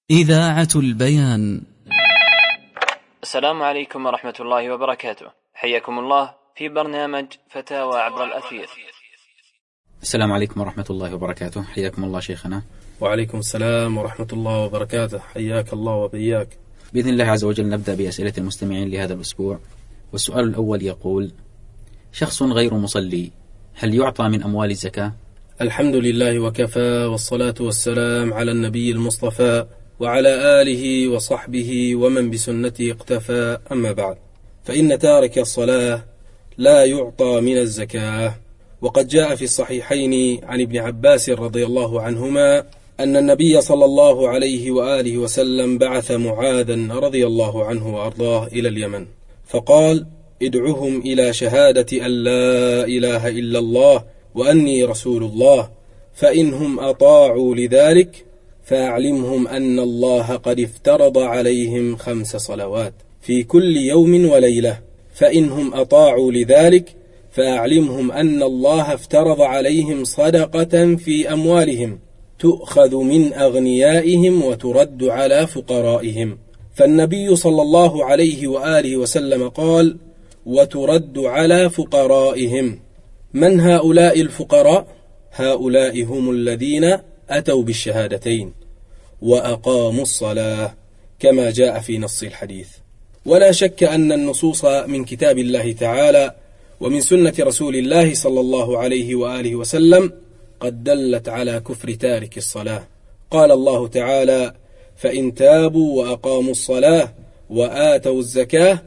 إذاعة البيان. السلام عليكم ورحمة الله وبركاته. حياكم الله في برنامج فتاوى عبر الأثير. السلام عليكم ورحمة الله وبركاته. حياكم الله شيخنا. وعليكم السلام ورحمة الله وبركاته. حياك الله وبياك. بإذن الله عز وجل نبدأ بأسئلة المستمعين لهذا الأسبوع. والسؤال الأول يقول: شخص غير مصلي هل يعطى من أموال الزكاة؟ الحمد لله وكفى، والصلاة والسلام على النبي المصطفى وعلى آله وصحبه ومن بسنته اقتفى، أما بعد، فإن تارك الصلاة لا يعطى من الزكاة. وقد جاء في الصحيحين عن ابن عباس رضي الله عنهما أن النبي صلى الله عليه وآله وسلم بعث معاذا رضي الله عنه وأرضاه إلى اليمن، فقال: ادعهم إلى شهادة أن لا إله إلا الله وأني رسول الله، فإنهم أطاعوا لذلك فأعلمهم أن الله قد افترض عليهم 5 صلوات في كل يوم وليلة، فإنهم أطاعوا لذلك فأعلمهم أن الله افترض عليهم صدقة في أموالهم تؤخذ من أغنيائهم وترد على فقرائهم. فالنبي صلى الله عليه وآله وسلم قال: وترد على فقرائهم. من هؤلاء الفقراء؟ هؤلاء هم الذين أتوا بالشهادتين وأقاموا الصلاة كما جاء في نص الحديث. ولا شك أن النصوص من كتاب الله تعالى ومن سنة رسول الله صلى الله عليه وآله وسلم قد دلت على كفر تارك الصلاة. قال الله تعالى: فإن تابوا وأقاموا الصلاة وآتوا الزكاة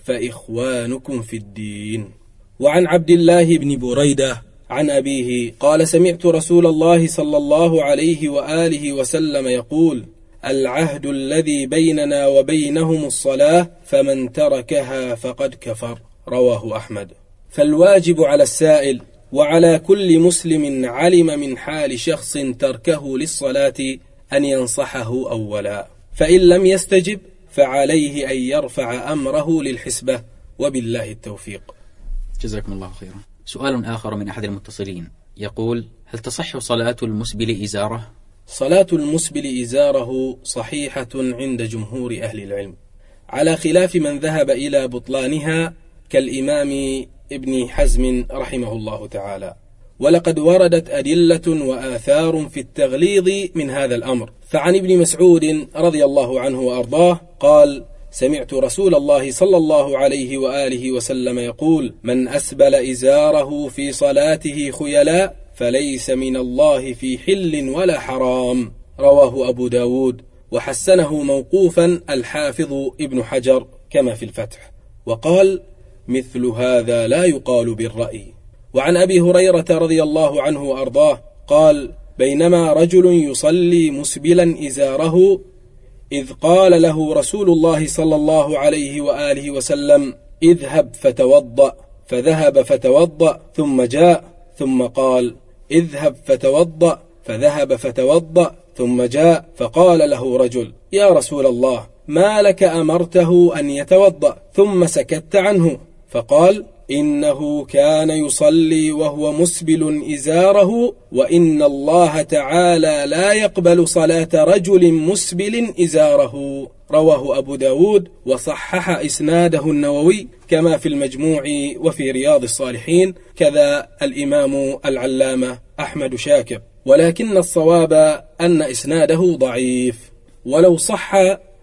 فإخوانكم في الدين. وعن عبد الله بن بريدة عن أبيه قال: سمعت رسول الله صلى الله عليه وآله وسلم يقول: العهد الذي بيننا وبينهم الصلاة، فمن تركها فقد كفر. رواه أحمد. فالواجب على السائل وعلى كل مسلم علم من حال شخص تركه للصلاة أن ينصحه أولا، فإن لم يستجب فعليه أن يرفع أمره للحسبة، وبالله التوفيق. جزاكم الله خيرا. سؤال آخر من أحد المتصلين يقول: هل تصح صلاة المسبل إزاره؟ صلاة المسبل إزاره صحيحة عند جمهور أهل العلم، على خلاف من ذهب إلى بطلانها كالإمام ابن حزم رحمه الله تعالى. ولقد وردت أدلة وآثار في التغليظ من هذا الأمر. فعن ابن مسعود رضي الله عنه وأرضاه قال: سمعت رسول الله صلى الله عليه وآله وسلم يقول: من أسبل إزاره في صلاته خيلاء فليس من الله في حل ولا حرام. رواه أبو داود، وحسنه موقوفا الحافظ ابن حجر كما في الفتح، وقال: مثل هذا لا يقال بالرأي. وعن أبي هريرة رضي الله عنه وأرضاه قال: بينما رجل يصلي مسبلا إزاره إذ قال له رسول الله صلى الله عليه وآله وسلم: اذهب فتوضأ، فذهب فتوضأ ثم جاء، ثم قال: اذهب فتوضأ، فذهب فتوضأ ثم جاء، فقال له رجل: يا رسول الله، ما لك أمرته أن يتوضأ ثم سكت عنه؟ فقال: إنه كان يصلي وهو مسبل إزاره، وإن الله تعالى لا يقبل صلاة رجل مسبل إزاره. رواه أبو داود، وصحح إسناده النووي كما في المجموع وفي رياض الصالحين، كذا الإمام العلامة أحمد شاكر. ولكن الصواب أن إسناده ضعيف، ولو صح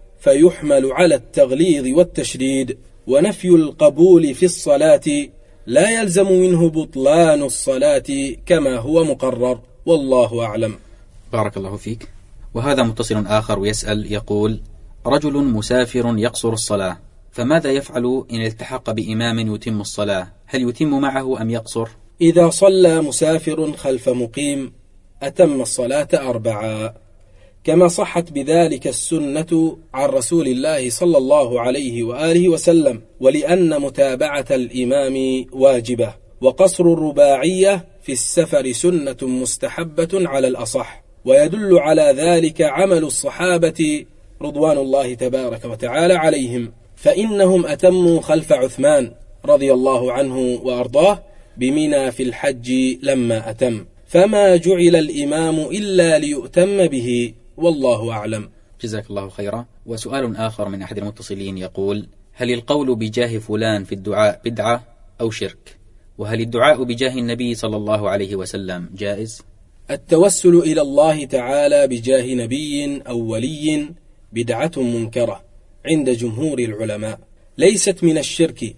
فيحمل على التغليظ والتشديد، ونفي القبول في الصلاة لا يلزم منه بطلان الصلاة كما هو مقرر، والله أعلم. بارك الله فيك. وهذا متصل آخر ويسأل يقول: رجل مسافر يقصر الصلاة، فماذا يفعل إن التحق بإمام يتم الصلاة؟ هل يتم معه أم يقصر؟ إذا صلى مسافر خلف مقيم أتم الصلاة 4، كما صحت بذلك السنة عن رسول الله صلى الله عليه وآله وسلم، ولأن متابعة الإمام واجبة، وقصر الرباعية في السفر سنة مستحبة على الأصح، ويدل على ذلك عمل الصحابة رضوان الله تبارك وتعالى عليهم، فإنهم أتموا خلف عثمان رضي الله عنه وأرضاه بمنى في الحج لما أتم، فما جعل الإمام إلا ليؤتم به، والله أعلم. جزاك الله خيرا. وسؤال آخر من أحد المتصلين يقول: هل القول بجاه فلان في الدعاء بدعة أو شرك؟ وهل الدعاء بجاه النبي صلى الله عليه وسلم جائز؟ التوسل إلى الله تعالى بجاه نبي أو ولي بدعة منكرة عند جمهور العلماء، ليست من الشرك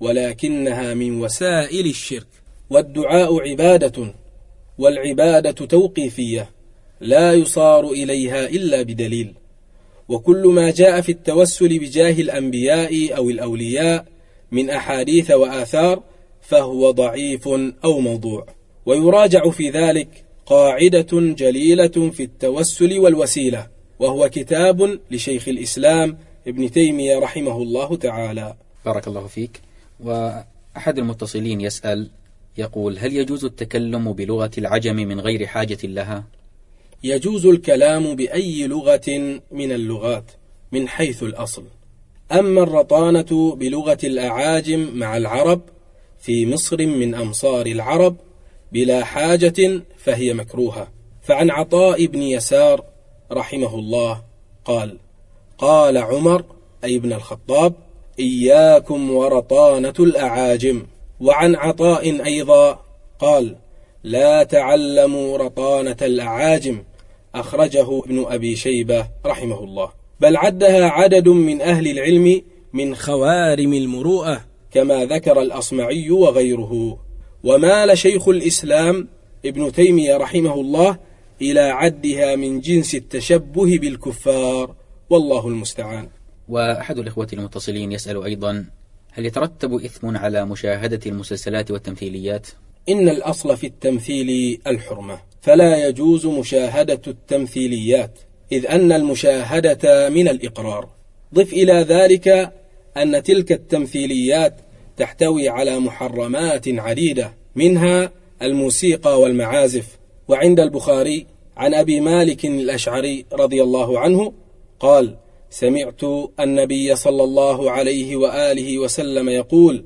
ولكنها من وسائل الشرك. والدعاء عبادة، والعبادة توقيفية لا يصار إليها إلا بدليل، وكل ما جاء في التوسل بجاه الأنبياء أو الأولياء من أحاديث وآثار فهو ضعيف أو موضوع. ويراجع في ذلك قاعدة جليلة في التوسل والوسيلة، وهو كتاب لشيخ الإسلام ابن تيمية رحمه الله تعالى. بارك الله فيك. وأحد المتصلين يسأل يقول: هل يجوز التكلم بلغة العجم من غير حاجة لها؟ يجوز الكلام بأي لغة من اللغات من حيث الأصل، أما الرطانة بلغة الأعاجم مع العرب في مصر من أمصار العرب بلا حاجة فهي مكروهة. فعن عطاء بن يسار رحمه الله قال: قال عمر أي ابن الخطاب: إياكم ورطانة الأعاجم. وعن عطاء أيضا قال: لا تعلموا رطانة الأعاجم، أخرجه ابن أبي شيبة رحمه الله. بل عدها عدد من أهل العلم من خوارم المروءة كما ذكر الأصمعي وغيره. ومال شيخ الإسلام ابن تيمية رحمه الله إلى عدها من جنس التشبه بالكفار، والله المستعان. وأحد الإخوة المتصلين يسأل أيضا: هل يترتب إثم على مشاهدة المسلسلات والتمثيليات؟ إن الأصل في التمثيل الحرمة، فلا يجوز مشاهدة التمثيليات، إذ أن المشاهدة من الإقرار. ضف إلى ذلك أن تلك التمثيليات تحتوي على محرمات عديدة، منها الموسيقى والمعازف. وعند البخاري عن أبي مالك الأشعري رضي الله عنه قال: سمعت النبي صلى الله عليه وآله وسلم يقول: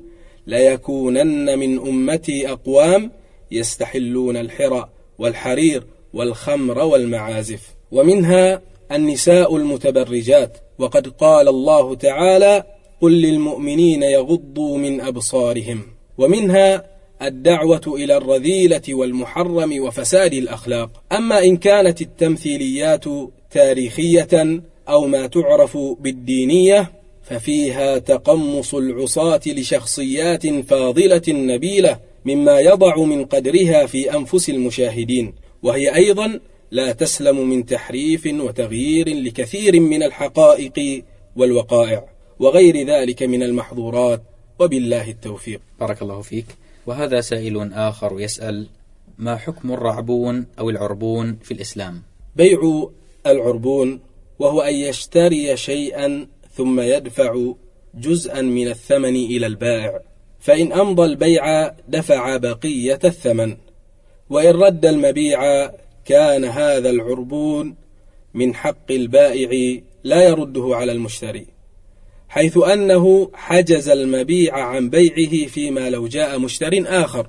ليكونن من أمتي أقوام يستحلون الحرى والحرير والخمر والمعازف. ومنها النساء المتبرجات، وقد قال الله تعالى: قل للمؤمنين يغضوا من أبصارهم. ومنها الدعوة إلى الرذيلة والمحرم وفساد الأخلاق. أما إن كانت التمثيليات تاريخية أو ما تعرف بالدينية ففيها تقمص العصاة لشخصيات فاضلة نبيلة مما يضع من قدرها في أنفس المشاهدين، وهي أيضا لا تسلم من تحريف وتغيير لكثير من الحقائق والوقائع وغير ذلك من المحظورات، وبالله التوفيق. بارك الله فيك. وهذا سائل آخر يسأل: ما حكم الرعبون أو العربون في الإسلام؟ بيع العربون وهو أن يشتري شيئا ثم يدفع جزءا من الثمن إلى البائع، فإن أمضى البيع دفع بقية الثمن، وإن رد المبيع كان هذا العربون من حق البائع لا يرده على المشتري، حيث أنه حجز المبيع عن بيعه فيما لو جاء مشتر آخر،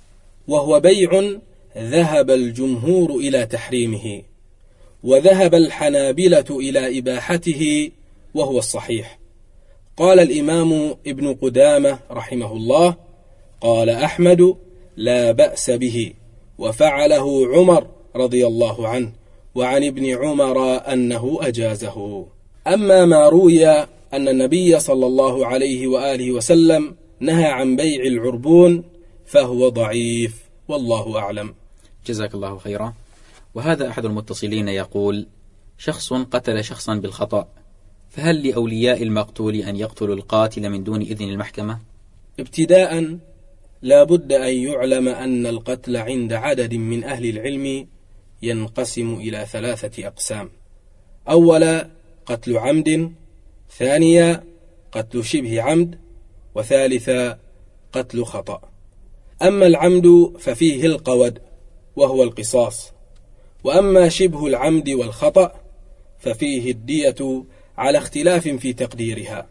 وهو بيع ذهب الجمهور إلى تحريمه، وذهب الحنابلة إلى إباحته، وهو الصحيح. قال الإمام ابن قدامة رحمه الله: قال أحمد: لا بأس به، وفعله عمر رضي الله عنه، وعن ابن عمر أنه أجازه. أما ما روي أن النبي صلى الله عليه وآله وسلم نهى عن بيع العربون فهو ضعيف، والله أعلم. جزاك الله خيرا. وهذا أحد المتصلين يقول: شخص قتل شخصا بالخطأ، فهل لأولياء المقتول أن يقتلوا القاتل من دون إذن المحكمة؟ ابتداء لا بد أن يعلم أن القتل عند عدد من أهل العلم ينقسم إلى 3 أقسام: أولا قتل عمد، ثانيا قتل شبه عمد، وثالثا قتل خطأ. أما العمد ففيه القود وهو القصاص، وأما شبه العمد والخطأ ففيه الدية على اختلاف في تقديرها،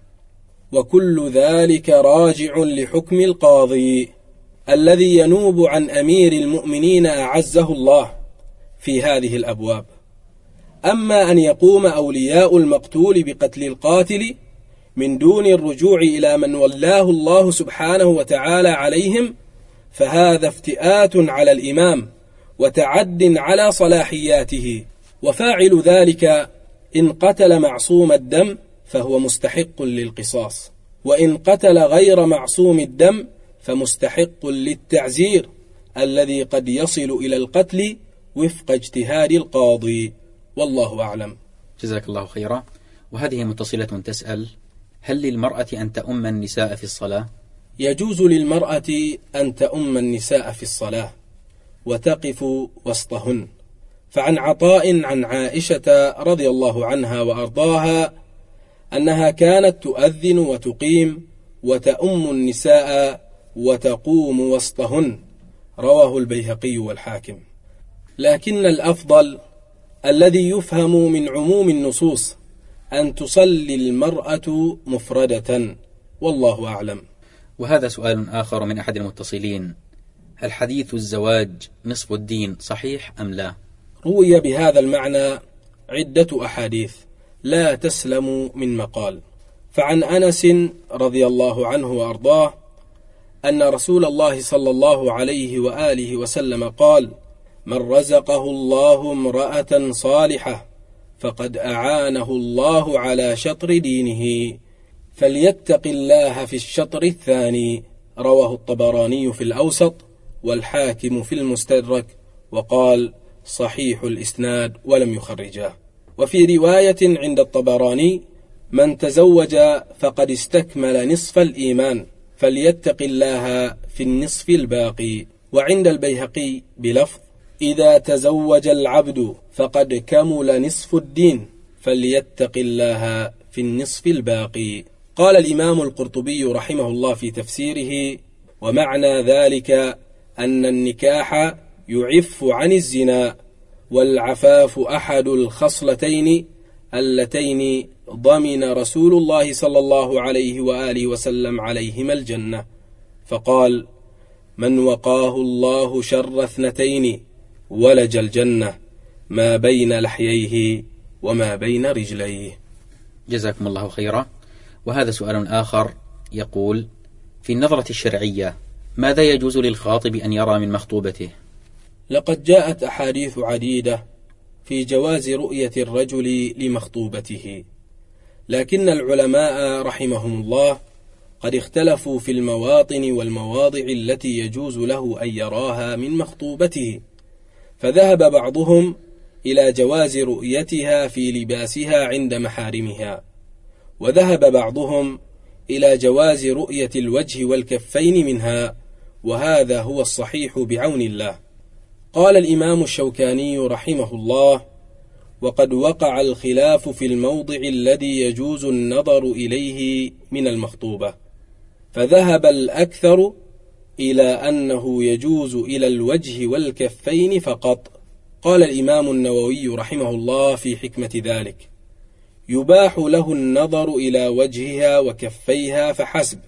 وكل ذلك راجع لحكم القاضي الذي ينوب عن أمير المؤمنين أعزه الله في هذه الأبواب. أما أن يقوم أولياء المقتول بقتل القاتل من دون الرجوع إلى من ولاه الله سبحانه وتعالى عليهم، فهذا افتئات على الإمام وتعد على صلاحياته، وفاعل ذلك إن قتل معصوم الدم فهو مستحق للقصاص، وإن قتل غير معصوم الدم فمستحق للتعزير الذي قد يصل إلى القتل وفق اجتهاد القاضي، والله أعلم. جزاك الله خيرا. وهذه متصلة تسأل: هل للمرأة أن تؤم النساء في الصلاة؟ يجوز للمرأة أن تؤم النساء في الصلاة وتقف وسطهن، فعن عطاء عن عائشة رضي الله عنها وأرضاها أنها كانت تؤذن وتقيم وتؤم النساء وتقوم وسطهن، رواه البيهقي والحاكم. لكن الأفضل الذي يفهم من عموم النصوص أن تصلي المرأة مفردة، والله أعلم. وهذا سؤال آخر من أحد المتصلين: هل حديث الزواج نصف الدين صحيح أم لا؟ روي بهذا المعنى عدة أحاديث لا تسلم من مقال. فعن أنس رضي الله عنه وأرضاه أن رسول الله صلى الله عليه وآله وسلم قال: من رزقه الله امرأة صالحة فقد أعانه الله على شطر دينه، فليتق الله في الشطر الثاني، رواه الطبراني في الأوسط والحاكم في المستدرك، وقال: صحيح الإسناد ولم يخرجاه. وفي رواية عند الطبراني: من تزوج فقد استكمل نصف الإيمان فليتق الله في النصف الباقي. وعند البيهقي بلفظ: إذا تزوج العبد فقد كمل نصف الدين فليتق الله في النصف الباقي. قال الإمام القرطبي رحمه الله في تفسيره: ومعنى ذلك أن النكاح يعف عن الزنا، والعفاف أحد الخصلتين اللتين ضمن رسول الله صلى الله عليه وآله وسلم عليهما الجنة، فقال: من وقاه الله شر اثنتين ولج الجنة ما بين لحييه وما بين رجليه. جزاكم الله خيرا. وهذا سؤال آخر يقول: في النظرة الشرعية ماذا يجوز للخاطب أن يرى من مخطوبته؟ لقد جاءت أحاديث عديدة في جواز رؤية الرجل لمخطوبته، لكن العلماء رحمهم الله قد اختلفوا في المواطن والمواضع التي يجوز له أن يراها من مخطوبته، فذهب بعضهم إلى جواز رؤيتها في لباسها عند محارمها، وذهب بعضهم إلى جواز رؤية الوجه والكفين منها، وهذا هو الصحيح بعون الله. قال الإمام الشوكاني رحمه الله: وقد وقع الخلاف في الموضع الذي يجوز النظر إليه من المخطوبة، فذهب الأكثر إلى أنه يجوز إلى الوجه والكفين فقط. قال الإمام النووي رحمه الله في حكمة ذلك: يباح له النظر إلى وجهها وكفيها فحسب،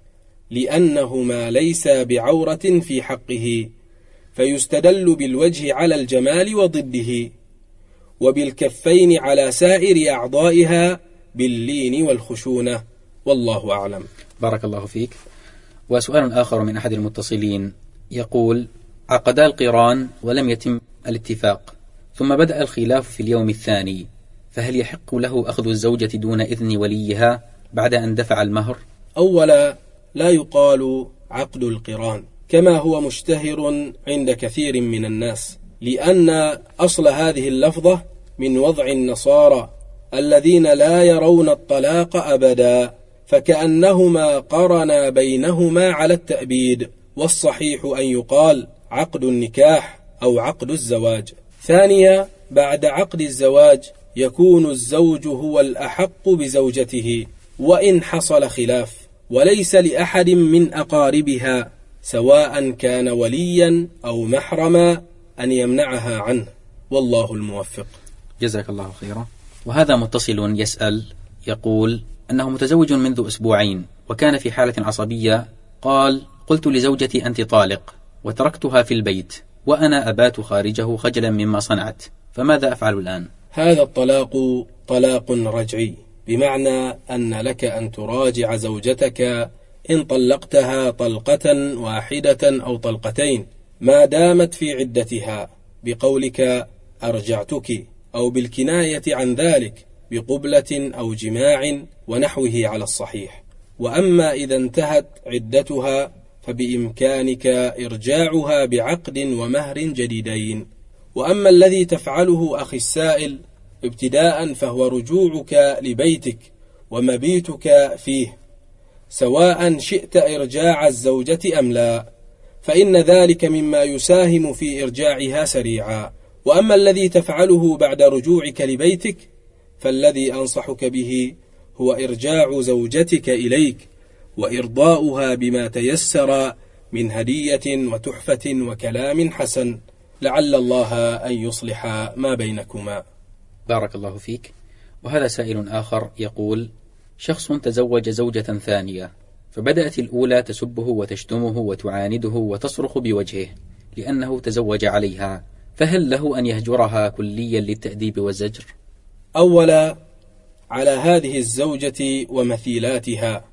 لأنهما ليس بعورة في حقه، فيستدل بالوجه على الجمال وضده، وبالكفين على سائر أعضائها باللين والخشونة، والله أعلم. بارك الله فيك. وسؤال آخر من أحد المتصلين يقول: عقدا القران ولم يتم الاتفاق، ثم بدأ الخلاف في اليوم الثاني، فهل يحق له أخذ الزوجة دون إذن وليها بعد أن دفع المهر؟ أولا، لا يقال عقد القران كما هو مشتهر عند كثير من الناس، لأن أصل هذه اللفظة من وضع النصارى الذين لا يرون الطلاق أبدا، فكأنهما قرنا بينهما على التأبيد، والصحيح أن يقال عقد النكاح أو عقد الزواج. ثانيا، بعد عقد الزواج يكون الزوج هو الأحق بزوجته وإن حصل خلاف، وليس لأحد من أقاربها سواء كان وليا أو محرما أن يمنعها عنه، والله الموفق. جزاك الله خيرا. وهذا متصل يسأل يقول أنه متزوج منذ أسبوعين وكان في حالة عصبية، قال: قلت لزوجتي أنت طالق، وتركتها في البيت وأنا أبات خارجه خجلا مما صنعت، فماذا أفعل الآن؟ هذا الطلاق طلاق رجعي، بمعنى أن لك أن تراجع زوجتك إن طلقتها طلقة واحدة أو طلقتين ما دامت في عدتها بقولك أرجعتك، أو بالكناية عن ذلك بقبلة أو جماع ونحوه على الصحيح. وأما إذا انتهت عدتها فبإمكانك إرجاعها بعقد ومهر جديدين. وأما الذي تفعله أخي السائل ابتداء فهو رجوعك لبيتك ومبيتك فيه، سواء شئت إرجاع الزوجة أم لا، فإن ذلك مما يساهم في إرجاعها سريعا. وأما الذي تفعله بعد رجوعك لبيتك فالذي أنصحك به هو إرجاع زوجتك إليك وإرضاؤها بما تيسر من هدية وتحفة وكلام حسن، لعل الله أن يصلح ما بينكما. بارك الله فيك. وهذا سائل آخر يقول: شخص تزوج زوجة ثانية، فبدأت الأولى تسبه وتشتمه وتعانده وتصرخ بوجهه لأنه تزوج عليها، فهل له أن يهجرها كليا للتأديب والزجر؟ أولا، على هذه الزوجة ومثيلاتها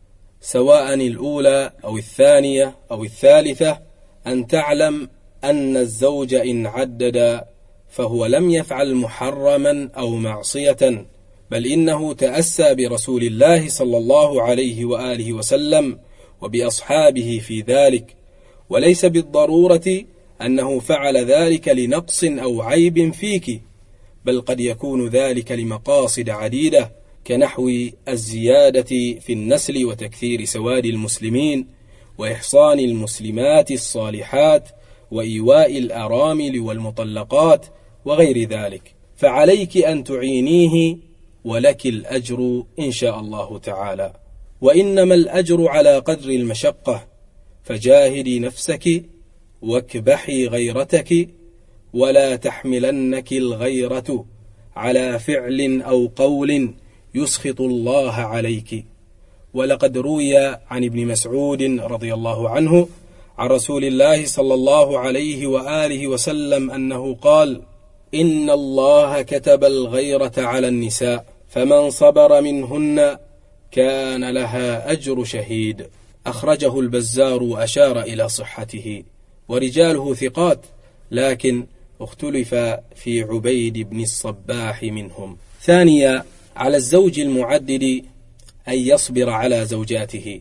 سواء الأولى أو الثانية أو الثالثة أن تعلم أن الزوج إن عدد فهو لم يفعل محرما أو معصية، بل إنه تأسى برسول الله صلى الله عليه وآله وسلم وبأصحابه في ذلك، وليس بالضرورة أنه فعل ذلك لنقص أو عيب فيك، بل قد يكون ذلك لمقاصد عديدة كنحو الزيادة في النسل وتكثير سواد المسلمين وإحصان المسلمات الصالحات وإيواء الأرامل والمطلقات وغير ذلك، فعليك أن تعينيه ولك الأجر إن شاء الله تعالى. وإنما الأجر على قدر المشقة، فجاهدي نفسك واكبحي غيرتك، ولا تحملنك الغيرة على فعل أو قول يسخط الله عليك. ولقد روي عن ابن مسعود رضي الله عنه عن رسول الله صلى الله عليه وآله وسلم أنه قال: إن الله كتب الغيرة على النساء، فمن صبر منهن كان لها أجر شهيد. أخرجه البزار وأشار إلى صحته، ورجاله ثقات، لكن اختلف في عبيد بن الصباح منهم. ثانيا، على الزوج المعدد أن يصبر على زوجاته،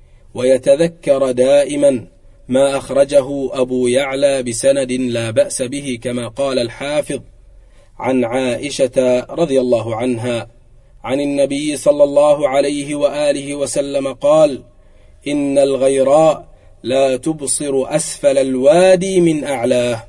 ويتذكر دائما ما أخرجه أبو يعلى بسند لا بأس به كما قال الحافظ عن عائشة رضي الله عنها عن النبي صلى الله عليه وآله وسلم قال: إن الغيراء لا تبصر أسفل الوادي من أعلاه،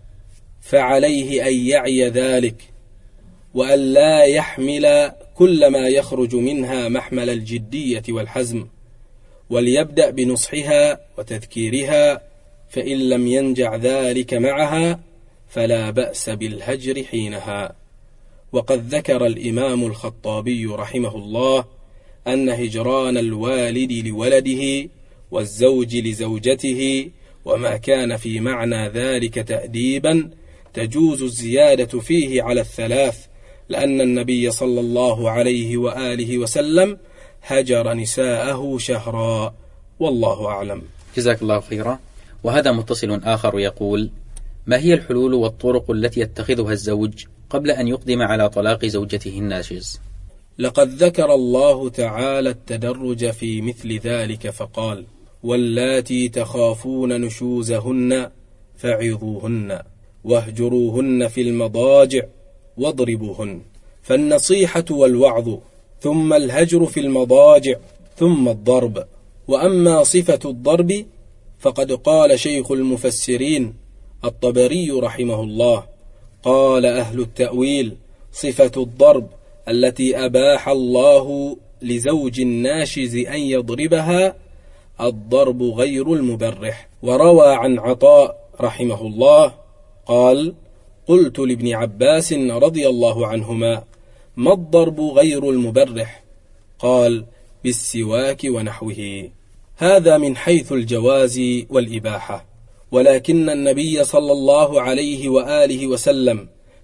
فعليه أن يعي ذلك، وأن لا يحمل كل ما يخرج منها محمل الجدية والحزم، وليبدأ بنصحها وتذكيرها، فإن لم ينجع ذلك معها فلا بأس بالهجر حينها. وقد ذكر الإمام الخطابي رحمه الله أن هجران الوالد لولده والزوج لزوجته وما كان في معنى ذلك تأديبا تجوز الزيادة فيه على الثلاث، لأن النبي صلى الله عليه وآله وسلم هجر نساءه شهرا، والله أعلم. جزاك الله خيرا. وهذا متصل آخر يقول: ما هي الحلول والطرق التي يتخذها الزوج قبل أن يقدم على طلاق زوجته الناشز؟ لقد ذكر الله تعالى التدرج في مثل ذلك فقال: واللاتي تخافون نشوزهن فعظوهن واهجروهن في المضاجع واضربوهن. فالنصيحة والوعظ، ثم الهجر في المضاجع، ثم الضرب. وأما صفة الضرب فقد قال شيخ المفسرين الطبري رحمه الله: قال أهل التأويل: صفة الضرب التي أباح الله لزوج الناشز أن يضربها الضرب غير المبرح. وروى عن عطاء رحمه الله قال: قلت لابن عباس رضي الله عنهما: ما الضرب غير المبرح؟ قال: بالسواك ونحوه. هذا من حيث الجواز والإباحة، ولكن النبي صلى الله عليه وآله وسلم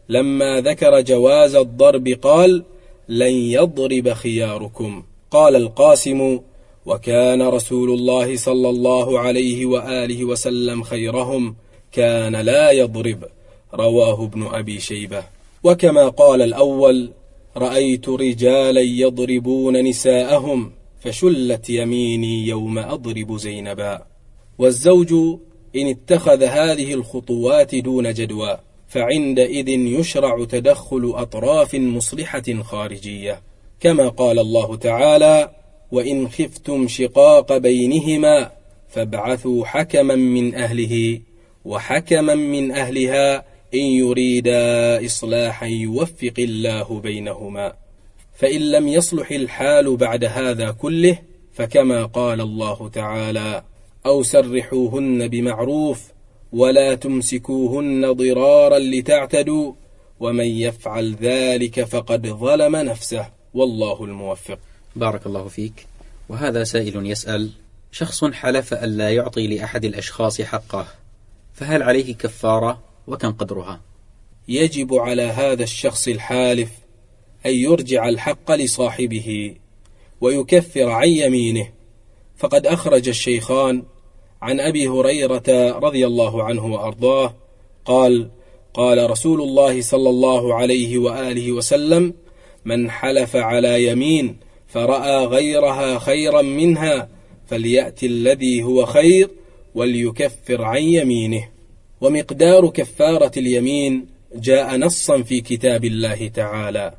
لما ذكر جواز الضرب قال: لن يضرب خياركم. قال القاسم: وكان رسول الله صلى الله عليه وآله وسلم خيرهم، كان لا يضرب. رواه ابن أبي شيبة. وكما قال الأول: رأيت رجالا يضربون نساءهم فشلت يميني يوم أضرب زينبا. والزوج إن اتخذ هذه الخطوات دون جدوى فعندئذ يشرع تدخل أطراف مصلحة خارجية، كما قال الله تعالى: وإن خفتم شقاق بينهما فابعثوا حكما من أهله وحكما من أهلها إن يريدا إصلاحا يوفق الله بينهما. فإن لم يصلح الحال بعد هذا كله فكما قال الله تعالى: أو سرحوهن بمعروف ولا تمسكوهن ضرارا لتعتدوا ومن يفعل ذلك فقد ظلم نفسه والله الموفق. بارك الله فيك. وهذا سائل يسأل: شخص حلف ألا يعطي لأحد الأشخاص حقه، فهل عليه كفارة وكم قدرها؟ يجب على هذا الشخص الحالف أن يرجع الحق لصاحبه ويكفر عن يمينه. فقد أخرج الشيخان عن أبي هريرة رضي الله عنه وأرضاه قال: قال رسول الله صلى الله عليه وآله وسلم: من حلف على يمين فرأى غيرها خيرا منها فليأتي الذي هو خير وليكفر عن يمينه. ومقدار كفارة اليمين جاء نصا في كتاب الله تعالى: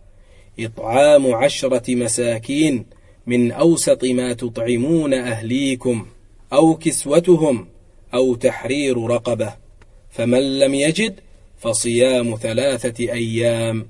إطعام 10 مساكين من أوسط ما تطعمون أهليكم أو كسوتهم أو تحرير رقبة، فمن لم يجد فصيام 3 أيام،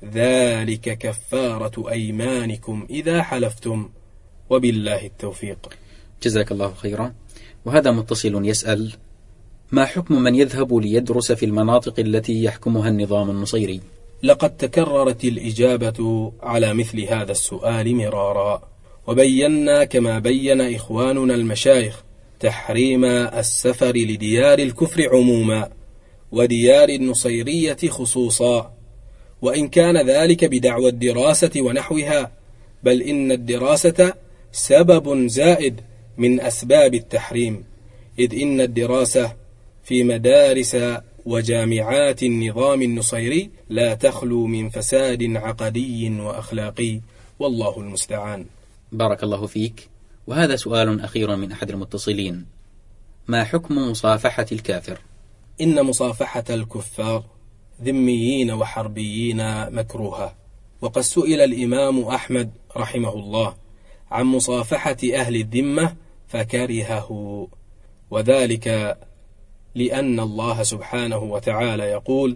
ذلك كفارة أيمانكم إذا حلفتم، وبالله التوفيق. جزاك الله خيرا. وهذا متصل يسأل: ما حكم من يذهب ليدرس في المناطق التي يحكمها النظام النصيري؟ لقد تكررت الإجابة على مثل هذا السؤال مرارا، وبينا كما بين إخواننا المشايخ تحريم السفر لديار الكفر عموما وديار النصيرية خصوصا، وإن كان ذلك بدعوى الدراسة ونحوها، بل إن الدراسة سبب زائد من أسباب التحريم، إذ إن الدراسة في مدارس وجامعات النظام النصيري لا تخلو من فساد عقدي وأخلاقي، والله المستعان. بارك الله فيك. وهذا سؤال أخير من أحد المتصلين: ما حكم مصافحة الكافر؟ إن مصافحة الكفار ذميين وحربيين مكروهة، وقد سئل الإمام أحمد رحمه الله عن مصافحة أهل الذمة فكرهه، وذلك لأن الله سبحانه وتعالى يقول: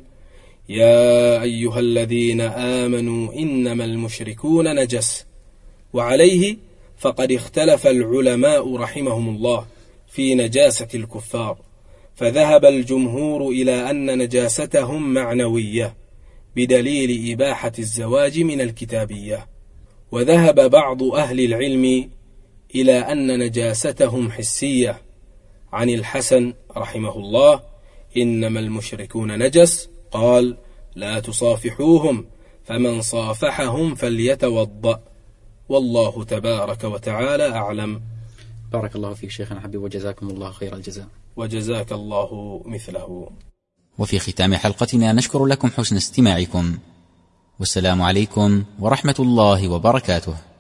يا أيها الذين آمنوا إنما المشركون نجس. وعليه فقد اختلف العلماء رحمهم الله في نجاسة الكفار، فذهب الجمهور إلى أن نجاستهم معنوية بدليل إباحة الزواج من الكتابية، وذهب بعض أهل العلم إلى أن نجاستهم حسية، عن الحسن رحمه الله: إنما المشركون نجس، قال: لا تصافحوهم، فمن صافحهم فليتوضأ، والله تبارك وتعالى أعلم. بارك الله فيك شيخنا حبيب، وجزاكم الله خير الجزاء. وجزاك الله مثله. وفي ختام حلقتنا نشكر لكم حسن استماعكم، والسلام عليكم ورحمة الله وبركاته.